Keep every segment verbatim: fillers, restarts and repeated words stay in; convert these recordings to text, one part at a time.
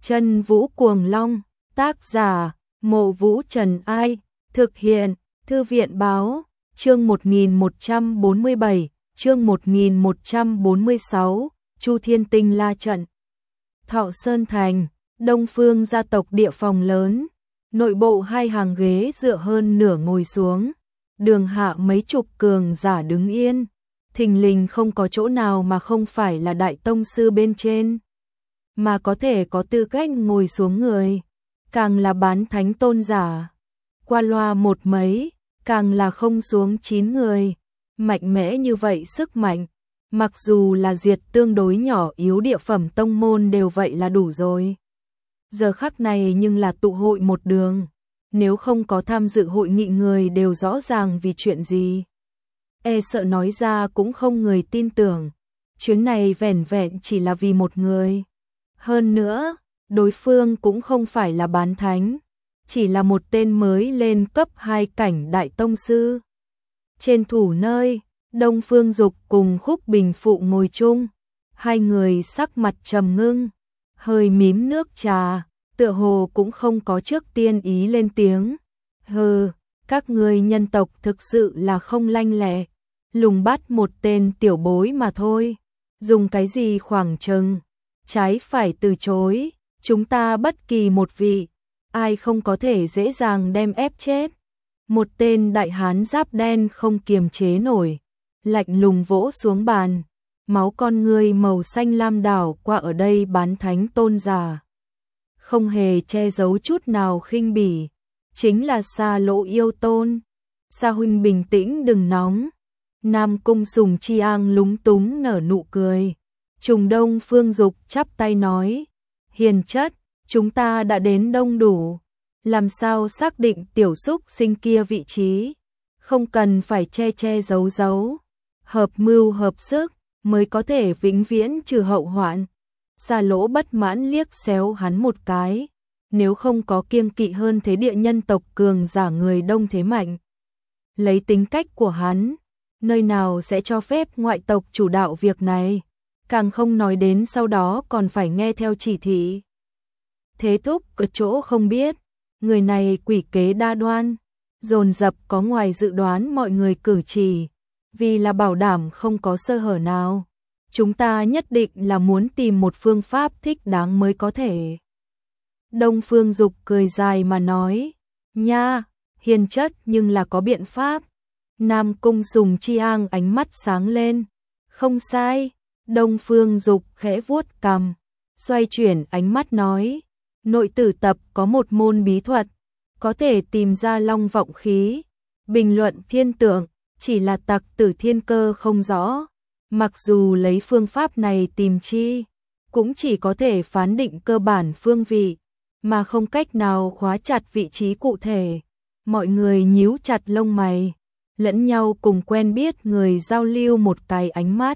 Chân Vũ Cuồng Long, tác giả, Mộ Vũ Trần Ai, thực hiện, Thư viện Báo, chương một nghìn một trăm bốn mươi bảy, chương một nghìn một trăm bốn mươi sáu, Chu Thiên Tinh La Trận. Thọ Sơn Thành, Đông Phương gia tộc địa phòng lớn, nội bộ hai hàng ghế dựa hơn nửa ngồi xuống, đường hạ mấy chục cường giả đứng yên, thình lình không có chỗ nào mà không phải là đại tông sư bên trên, mà có thể có tư cách ngồi xuống người, càng là bán thánh tôn giả, qua loa một mấy, càng là không xuống chín người, mạnh mẽ như vậy sức mạnh, mặc dù là diệt tương đối nhỏ yếu địa phẩm tông môn đều vậy là đủ rồi. Giờ khắc này nhưng là tụ hội một đường, nếu không có tham dự hội nghị người đều rõ ràng vì chuyện gì. E sợ nói ra cũng không người tin tưởng, chuyến này vẻn vẹn chỉ là vì một người. Hơn nữa, đối phương cũng không phải là bán thánh, chỉ là một tên mới lên cấp hai cảnh đại tông sư. Trên thủ nơi, Đông Phương Dục cùng Khúc Bình Phụ ngồi chung, hai người sắc mặt trầm ngưng, hơi mím nước trà, tựa hồ cũng không có trước tiên ý lên tiếng. Hừ, các ngươi nhân tộc thực sự là không lanh lẹ, lùng bắt một tên tiểu bối mà thôi, dùng cái gì khoảng chừng, trái phải từ chối, chúng ta bất kỳ một vị, ai không có thể dễ dàng đem ép chết. Một tên đại hán giáp đen không kiềm chế nổi, lạnh lùng vỗ xuống bàn, máu con ngươi màu xanh lam đảo qua ở đây bán thánh tôn giả. Không hề che giấu chút nào khinh bỉ, chính là Sa Lỗ yêu tôn. Sa huynh bình tĩnh đừng nóng. Nam Cung Sùng Chi Ang lúng túng nở nụ cười. Trùng Đông Phương Dục chắp tay nói, hiền chất, chúng ta đã đến đông đủ, làm sao xác định tiểu xúc sinh kia vị trí, không cần phải che che giấu giấu, hợp mưu hợp sức mới có thể vĩnh viễn trừ hậu hoạn. Sa Lỗ bất mãn liếc xéo hắn một cái, nếu không có kiêng kỵ hơn thế địa nhân tộc cường giả người đông thế mạnh. Lấy tính cách của hắn, nơi nào sẽ cho phép ngoại tộc chủ đạo việc này, càng không nói đến sau đó còn phải nghe theo chỉ thị. Thế thúc ở chỗ không biết, người này quỷ kế đa đoan, dồn dập có ngoài dự đoán mọi người cử chỉ, vì là bảo đảm không có sơ hở nào. Chúng ta nhất định là muốn tìm một phương pháp thích đáng mới có thể. Đông Phương Dục cười dài mà nói, nha, hiền chất nhưng là có biện pháp. Nam Cung Sùng Chi Ang ánh mắt sáng lên, không sai. Đông Phương Dục khẽ vuốt cằm, xoay chuyển ánh mắt nói, nội tử tập có một môn bí thuật, có thể tìm ra long vọng khí, bình luận thiên tượng, chỉ là tặc tử thiên cơ không rõ. Mặc dù lấy phương pháp này tìm chi, cũng chỉ có thể phán định cơ bản phương vị, mà không cách nào khóa chặt vị trí cụ thể. Mọi người nhíu chặt lông mày, lẫn nhau cùng quen biết người giao lưu một cái ánh mắt.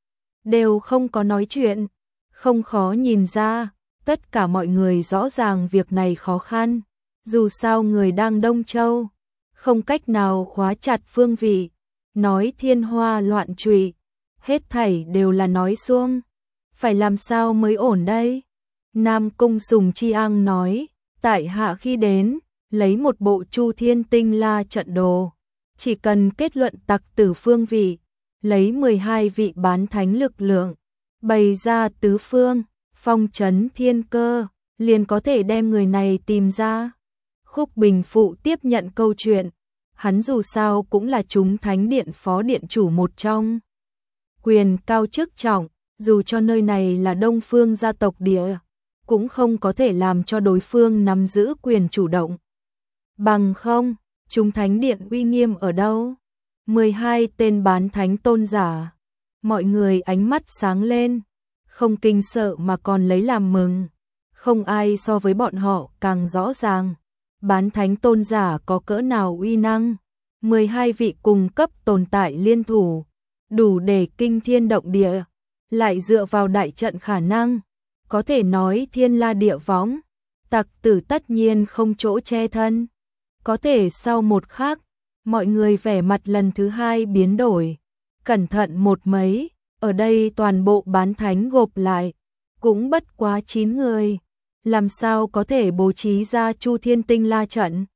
Đều không có nói chuyện, không khó nhìn ra, tất cả mọi người rõ ràng việc này khó khăn. Dù sao người đang Đông Châu, không cách nào khóa chặt phương vị, nói thiên hoa loạn trụy. Hết thảy đều là nói suông, phải làm sao mới ổn đây? Nam Cung Sùng Chi Ang nói, tại hạ khi đến, lấy một bộ Chu Thiên Tinh La trận đồ, chỉ cần kết luận tặc tử phương vị, lấy mười hai vị bán thánh lực lượng, bày ra tứ phương, phong trấn thiên cơ, liền có thể đem người này tìm ra. Khúc Bình Phụ tiếp nhận câu chuyện, hắn dù sao cũng là chúng thánh điện phó điện chủ một trong. Quyền cao chức trọng, dù cho nơi này là Đông Phương gia tộc địa, cũng không có thể làm cho đối phương nắm giữ quyền chủ động. Bằng không, chúng thánh điện uy nghiêm ở đâu? mười hai tên bán thánh tôn giả, mọi người ánh mắt sáng lên, không kinh sợ mà còn lấy làm mừng. Không ai so với bọn họ càng rõ ràng, bán thánh tôn giả có cỡ nào uy năng. mười hai vị cùng cấp tồn tại liên thủ, đủ để kinh thiên động địa, lại dựa vào đại trận khả năng, có thể nói thiên la địa võng, tặc tử tất nhiên không chỗ che thân. Có thể sau một khắc, mọi người vẻ mặt lần thứ hai biến đổi, cẩn thận một mấy, ở đây toàn bộ bán thánh gộp lại, cũng bất quá chín người, làm sao có thể bố trí ra Chu Thiên Tinh La trận.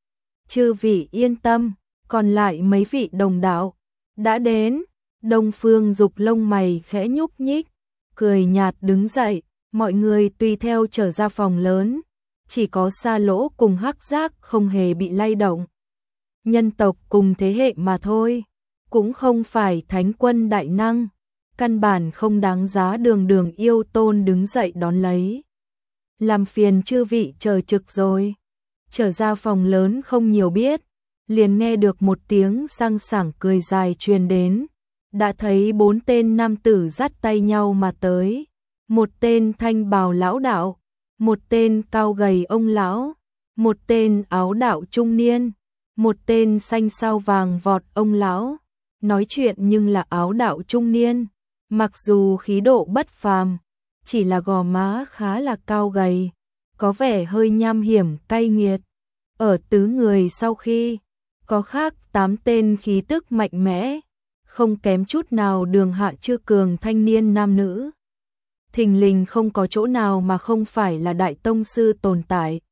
Chư vị yên tâm, còn lại mấy vị đồng đạo đã đến. Đông Phương Dục lông mày khẽ nhúc nhích, cười nhạt đứng dậy, mọi người tùy theo trở ra phòng lớn, chỉ có Sa Lỗ cùng Hắc Giác không hề bị lay động. Nhân tộc cùng thế hệ mà thôi, cũng không phải thánh quân đại năng, căn bản không đáng giá. Đường Đường Yêu Tôn đứng dậy đón lấy. Làm phiền chư vị chờ trực rồi. Trở ra phòng lớn không nhiều biết, liền nghe được một tiếng sang sảng cười dài truyền đến. Đã thấy bốn tên nam tử dắt tay nhau mà tới. Một tên thanh bào lão đạo, một tên cao gầy ông lão, một tên áo đạo trung niên, một tên xanh sao vàng vọt ông lão. Nói chuyện nhưng là áo đạo trung niên, mặc dù khí độ bất phàm, chỉ là gò má khá là cao gầy, có vẻ hơi nham hiểm cay nghiệt. Ở tứ người sau khi, có khác tám tên khí tức mạnh mẽ, không kém chút nào Đường Hạ Chư Cường thanh niên nam nữ. Thình lình không có chỗ nào mà không phải là đại tông sư tồn tại.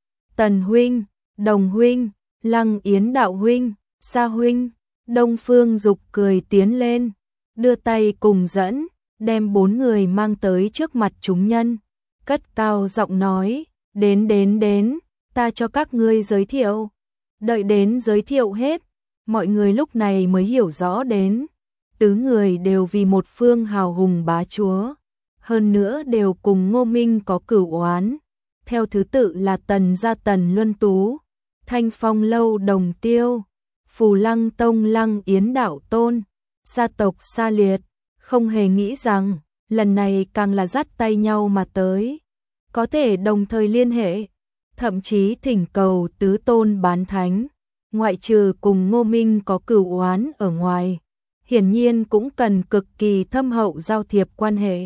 Tần huynh, Đồng huynh, Lăng Yến đạo huynh, Sa huynh. Đông Phương Dục cười tiến lên, đưa tay cùng dẫn, đem bốn người mang tới trước mặt chúng nhân, cất cao giọng nói, đến đến đến, ta cho các ngươi giới thiệu. Đợi đến giới thiệu hết, mọi người lúc này mới hiểu rõ đến, tứ người đều vì một phương hào hùng bá chúa, hơn nữa đều cùng Ngô Minh có cửu oán, theo thứ tự là Tần gia Tần Luân Tú, Thanh Phong lâu Đồng Tiêu, Phù Lăng Tông Lăng Yến đạo tôn, Sa tộc Sa Liệt. Không hề nghĩ rằng lần này càng là dắt tay nhau mà tới, có thể đồng thời liên hệ, thậm chí thỉnh cầu tứ tôn bán thánh, ngoại trừ cùng Ngô Minh có cửu oán ở ngoài, hiển nhiên cũng cần cực kỳ thâm hậu giao thiệp quan hệ.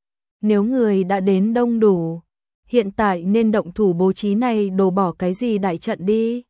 Nếu người đã đến đông đủ, hiện tại nên động thủ bố trí này đổ bỏ cái gì đại trận đi.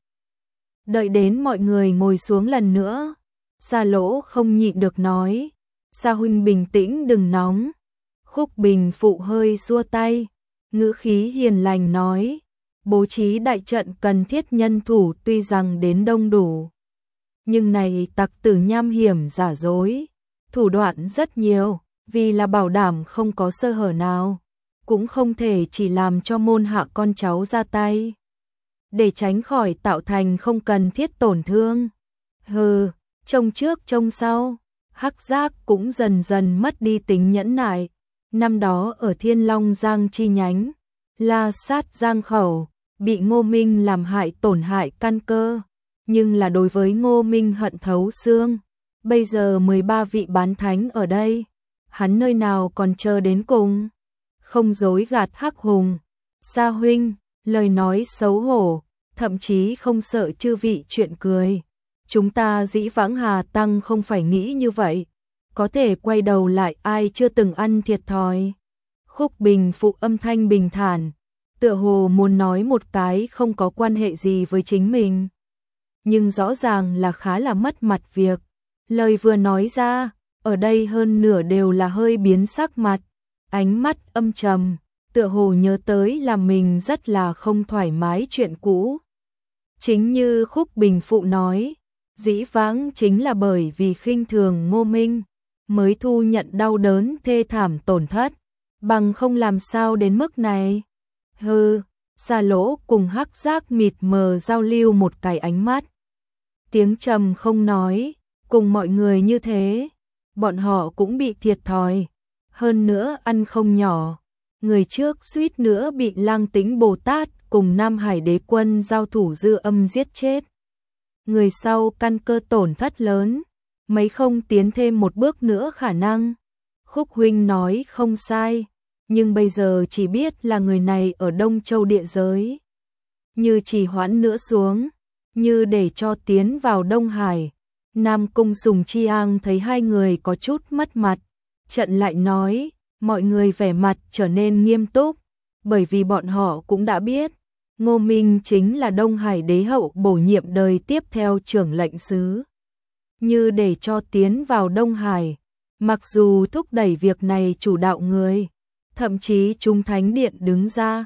Đợi đến mọi người ngồi xuống lần nữa, Sa Lỗ không nhịn được nói, Sa huynh bình tĩnh đừng nóng. Khúc Bình phụ hơi xua tay, ngữ khí hiền lành nói, bố trí đại trận cần thiết nhân thủ tuy rằng đến đông đủ, nhưng này tặc tử nham hiểm giả dối, thủ đoạn rất nhiều, vì là bảo đảm không có sơ hở nào, cũng không thể chỉ làm cho môn hạ con cháu ra tay, để tránh khỏi tạo thành không cần thiết tổn thương. Hừ, trông trước trông sau, Hắc Giác cũng dần dần mất đi tính nhẫn nại. Năm đó ở Thiên Long Giang chi nhánh, La Sát Giang khẩu, bị Ngô Minh làm hại tổn hại căn cơ, nhưng là đối với Ngô Minh hận thấu xương. Bây giờ mười ba vị bán thánh ở đây, hắn nơi nào còn chờ đến cùng. Không dối gạt Hắc Hùng, Sa huynh, lời nói xấu hổ, thậm chí không sợ chư vị chuyện cười. Chúng ta dĩ vãng Hà Tăng không phải nghĩ như vậy, có thể quay đầu lại ai chưa từng ăn thiệt thòi. Khúc Bình phụ âm thanh bình thản, tựa hồ muốn nói một cái không có quan hệ gì với chính mình, nhưng rõ ràng là khá là mất mặt việc. Lời vừa nói ra, ở đây hơn nửa đều là hơi biến sắc mặt, ánh mắt âm trầm, tựa hồ nhớ tới là mình rất là không thoải mái chuyện cũ. Chính như Khúc Bình phụ nói, dĩ vãng chính là bởi vì khinh thường Ngô Minh, mới thu nhận đau đớn thê thảm tổn thất, bằng không làm sao đến mức này. Hừ, Sa Lỗ cùng Hắc Giác mịt mờ giao lưu một cái ánh mắt. Tiếng trầm không nói, cùng mọi người như thế, bọn họ cũng bị thiệt thòi, hơn nữa ăn không nhỏ. Người trước suýt nữa bị Lang Tĩnh Bồ Tát cùng Nam Hải Đế Quân giao thủ dư âm giết chết. Người sau căn cơ tổn thất lớn, mấy không tiến thêm một bước nữa khả năng. Khúc huynh nói không sai, nhưng bây giờ chỉ biết là người này ở Đông Châu địa giới. Như trì hoãn nữa xuống, như để cho tiến vào Đông Hải. Nam Cung Sùng Chi Ang thấy hai người có chút mất mặt, trận lại nói, mọi người vẻ mặt trở nên nghiêm túc, bởi vì bọn họ cũng đã biết, Ngô Minh chính là Đông Hải đế hậu bổ nhiệm đời tiếp theo trưởng lệnh sứ. Như để cho tiến vào Đông Hải, mặc dù thúc đẩy việc này chủ đạo người, thậm chí Trung Thánh Điện đứng ra,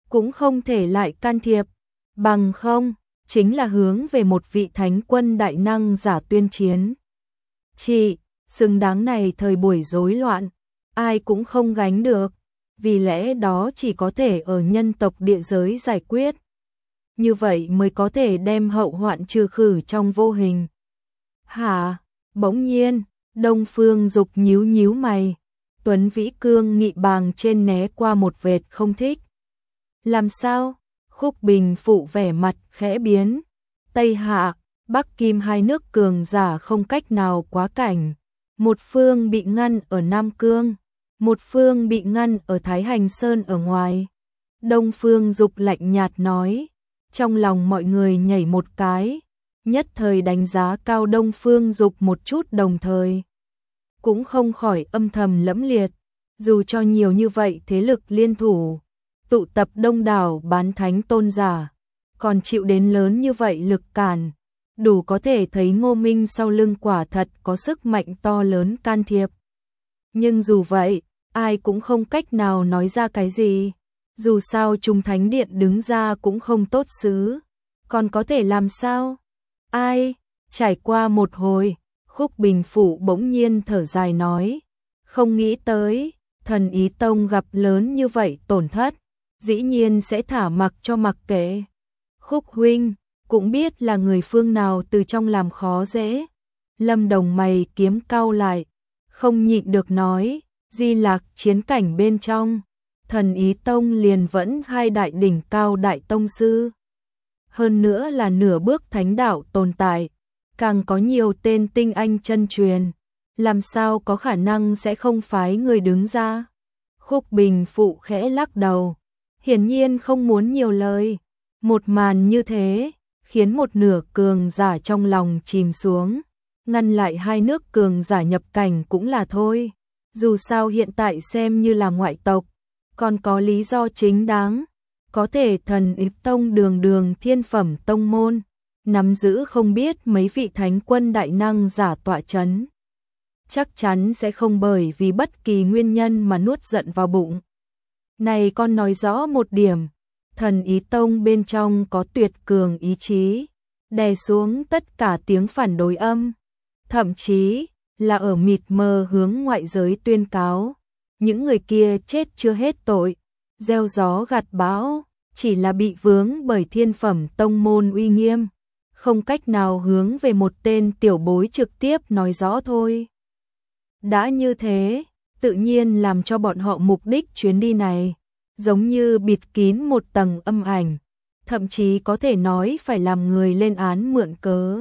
cũng không thể lại can thiệp, bằng không, chính là hướng về một vị thánh quân đại năng giả tuyên chiến. Chị, xứng đáng này thời buổi rối loạn, ai cũng không gánh được, vì lẽ đó chỉ có thể ở nhân tộc địa giới giải quyết. Như vậy mới có thể đem hậu hoạn trừ khử trong vô hình. Hả? Bỗng nhiên, Đông Phương Dục nhíu nhíu mày, Tuấn Vĩ cương nghị bàng trên né qua một vệt không thích. Làm sao? Khúc Bình Phụ vẻ mặt khẽ biến. Tây Hạ, Bắc Kim hai nước cường giả không cách nào quá cảnh. Một phương bị ngăn ở Nam Cương, một phương bị ngăn ở Thái Hành Sơn ở ngoài. Đông Phương Dục lạnh nhạt nói, trong lòng mọi người nhảy một cái, nhất thời đánh giá cao Đông Phương Dục một chút, đồng thời cũng không khỏi âm thầm lẫm liệt, dù cho nhiều như vậy thế lực liên thủ, tụ tập đông đảo bán thánh tôn giả, còn chịu đến lớn như vậy lực cản, đủ có thể thấy Ngô Minh sau lưng quả thật có sức mạnh to lớn can thiệp. Nhưng dù vậy, ai cũng không cách nào nói ra cái gì, dù sao Trung Thánh Điện đứng ra cũng không tốt xứ, còn có thể làm sao? Ai? Trải qua một hồi, Khúc Bình Phụ bỗng nhiên thở dài nói, không nghĩ tới, Thần Ý Tông gặp lớn như vậy tổn thất, dĩ nhiên sẽ thả mặc cho mặc kệ. Khúc huynh, cũng biết là người phương nào từ trong làm khó dễ. Lâm Đồng mày kiếm cau lại, không nhịn được nói, Di Lạc chiến cảnh bên trong, Thần Ý Tông liền vẫn hai đại đỉnh cao đại tông sư. Hơn nữa là nửa bước thánh đạo tồn tại, càng có nhiều tên tinh anh chân truyền, làm sao có khả năng sẽ không phái người đứng ra. Khúc Bình Phụ khẽ lắc đầu, hiển nhiên không muốn nhiều lời. Một màn như thế, khiến một nửa cường giả trong lòng chìm xuống, ngăn lại hai nước cường giả nhập cảnh cũng là thôi. Dù sao hiện tại xem như là ngoại tộc, còn có lý do chính đáng, có thể Thần Ý Tông đường đường thiên phẩm tông môn, nắm giữ không biết mấy vị thánh quân đại năng giả tọa chấn. Chắc chắn sẽ không bởi vì bất kỳ nguyên nhân mà nuốt giận vào bụng. Này con nói rõ một điểm, Thần Ý Tông bên trong có tuyệt cường ý chí, đè xuống tất cả tiếng phản đối âm, thậm chí là ở mịt mờ hướng ngoại giới tuyên cáo, những người kia chết chưa hết tội, gieo gió gặt bão, chỉ là bị vướng bởi thiên phẩm tông môn uy nghiêm, không cách nào hướng về một tên tiểu bối trực tiếp nói rõ thôi. Đã như thế, tự nhiên làm cho bọn họ mục đích chuyến đi này giống như bịt kín một tầng âm ảnh, thậm chí có thể nói phải làm người lên án mượn cớ.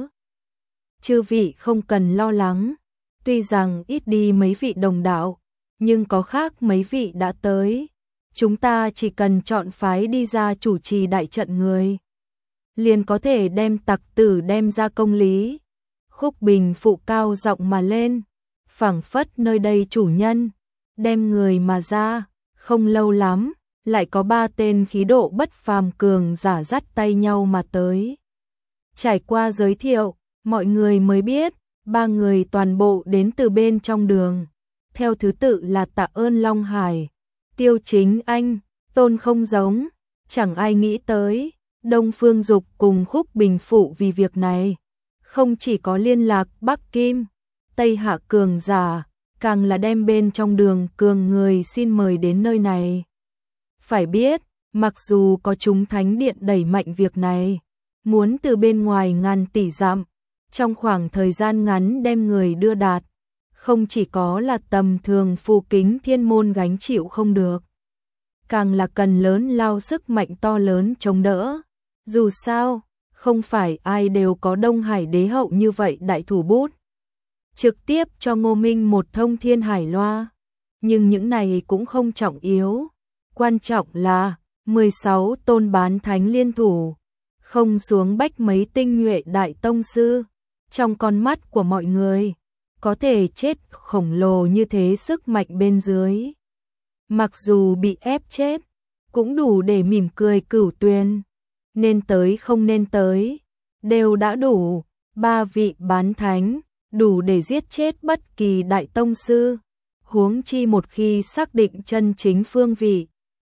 Chư vị không cần lo lắng, tuy rằng ít đi mấy vị đồng đạo, nhưng có khác mấy vị đã tới. Chúng ta chỉ cần chọn phái đi ra chủ trì đại trận người, liền có thể đem tặc tử đem ra công lý. Khúc Bình Phụ cao giọng mà lên, phảng phất nơi đây chủ nhân, đem người mà ra, không lâu lắm, lại có ba tên khí độ bất phàm cường giả dắt tay nhau mà tới. Trải qua giới thiệu, mọi người mới biết, ba người toàn bộ đến từ bên trong đường, theo thứ tự là Tạ Ơn Long Hải, Tiêu Chính Anh, Tôn Không Giống. Chẳng ai nghĩ tới, Đông Phương Dục cùng Khúc Bình Phụ vì việc này, không chỉ có liên lạc Bắc Kim, Tây Hạ cường giả, càng là đem bên trong đường cường người xin mời đến nơi này. Phải biết, mặc dù có chúng Thánh Điện đẩy mạnh việc này, muốn từ bên ngoài ngàn tỷ dặm, trong khoảng thời gian ngắn đem người đưa đạt, không chỉ có là tầm thường phù kính thiên môn gánh chịu không được, càng là cần lớn lao sức mạnh to lớn chống đỡ. Dù sao, không phải ai đều có Đông Hải đế hậu như vậy đại thủ bút, trực tiếp cho Ngô Minh một thông thiên hải loa. Nhưng những này cũng không trọng yếu, quan trọng là mười sáu tôn bán thánh liên thủ, không xuống bách mấy tinh nhuệ đại tông sư. Trong con mắt của mọi người, có thể chết khổng lồ như thế sức mạnh bên dưới, mặc dù bị ép chết, cũng đủ để mỉm cười cửu tuyền. Nên tới không nên tới, đều đã đủ. Ba vị bán thánh, đủ để giết chết bất kỳ đại tông sư. Huống chi một khi xác định chân chính phương vị,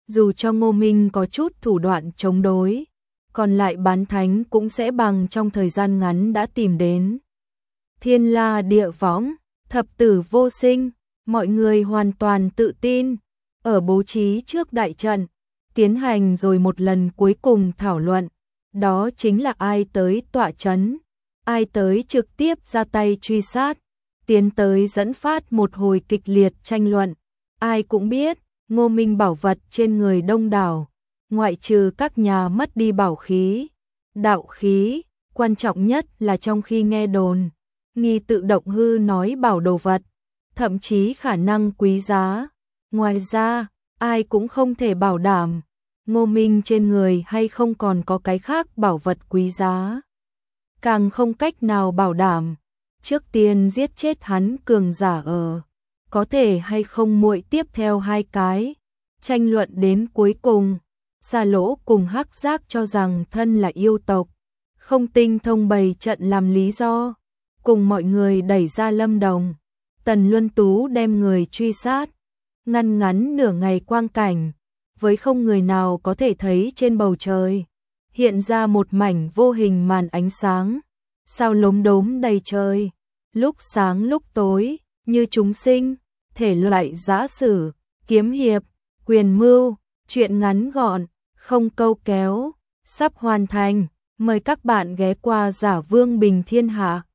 dù cho Ngô Minh có chút thủ đoạn chống đối, còn lại bán thánh cũng sẽ bằng trong thời gian ngắn đã tìm đến. Thiên La địa võng, thập tử vô sinh, mọi người hoàn toàn tự tin, ở bố trí trước đại trận, tiến hành rồi một lần cuối cùng thảo luận, đó chính là ai tới tọa trấn, ai tới trực tiếp ra tay truy sát, tiến tới dẫn phát một hồi kịch liệt tranh luận. Ai cũng biết, Ngô Minh bảo vật trên người đông đảo, ngoại trừ các nhà mất đi bảo khí, đạo khí, quan trọng nhất là trong khi nghe đồn, nghi tự động hư nói bảo đồ vật, thậm chí khả năng quý giá. Ngoài ra, ai cũng không thể bảo đảm, Ngô Minh trên người hay không còn có cái khác bảo vật quý giá. Càng không cách nào bảo đảm, trước tiên giết chết hắn cường giả ở, có thể hay không muội tiếp theo hai cái. Tranh luận đến cuối cùng, Xa Lỗ cùng Hắc Giác cho rằng thân là yêu tộc, không tinh thông bày trận làm lý do, cùng mọi người đẩy ra Lâm Đồng. Tần Luân Tú đem người truy sát, ngăn ngắn nửa ngày quang cảnh, với không người nào có thể thấy trên bầu trời, hiện ra một mảnh vô hình màn ánh sáng, sao lốm đốm đầy trời, lúc sáng lúc tối, như chúng sinh, thể loại giã sử, kiếm hiệp, quyền mưu, truyện ngắn gọn, không câu kéo, sắp hoàn thành, mời các bạn ghé qua Giả Vương Bình Thiên Hạ.